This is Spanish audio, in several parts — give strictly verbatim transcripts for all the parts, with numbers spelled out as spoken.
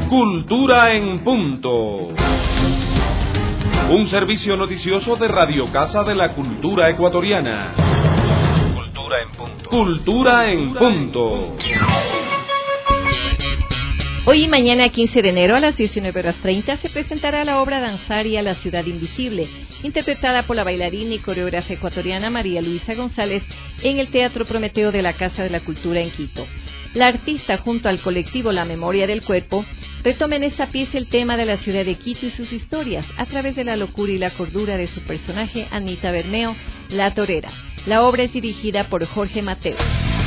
Cultura en Punto. Un servicio noticioso de Radio Casa de la Cultura Ecuatoriana. Cultura en Punto. Cultura en Punto. Hoy y mañana, quince de enero, a las diecinueve horas treinta, se presentará la obra Danzaria, La Ciudad Invisible, interpretada por la bailarina y coreógrafa ecuatoriana María Luisa González en el Teatro Prometeo de la Casa de la Cultura en Quito. La artista, junto al colectivo La Memoria del Cuerpo, retoma en esta pieza el tema de la ciudad de Quito y sus historias, a través de la locura y la cordura de su personaje, Anita Bermeo, la torera. La obra es dirigida por Jorge Mateo.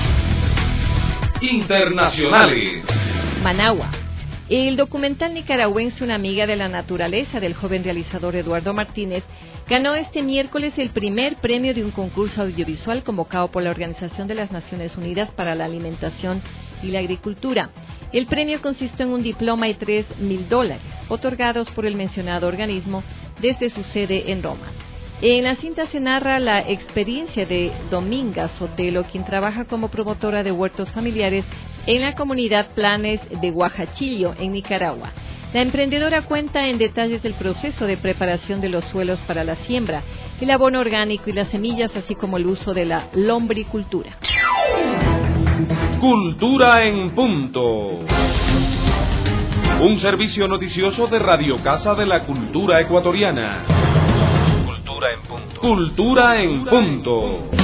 Internacionales. Managua. El documental nicaragüense Una amiga de la naturaleza, del joven realizador Eduardo Martínez, ganó este miércoles el primer premio de un concurso audiovisual convocado por la Organización de las Naciones Unidas para la Alimentación y la Agricultura. El premio consistió en un diploma y tres mil dólares, otorgados por el mencionado organismo desde su sede en Roma. En la cinta se narra la experiencia de Dominga Sotelo, quien trabaja como promotora de huertos familiares en la comunidad Planes de Huajachillo, en Nicaragua. La emprendedora cuenta en detalles del proceso de preparación de los suelos para la siembra, el abono orgánico y las semillas, así como el uso de la lombricultura. Cultura en Punto. Un servicio noticioso de Radio Casa de la Cultura Ecuatoriana. Cultura en Punto. Cultura en Punto.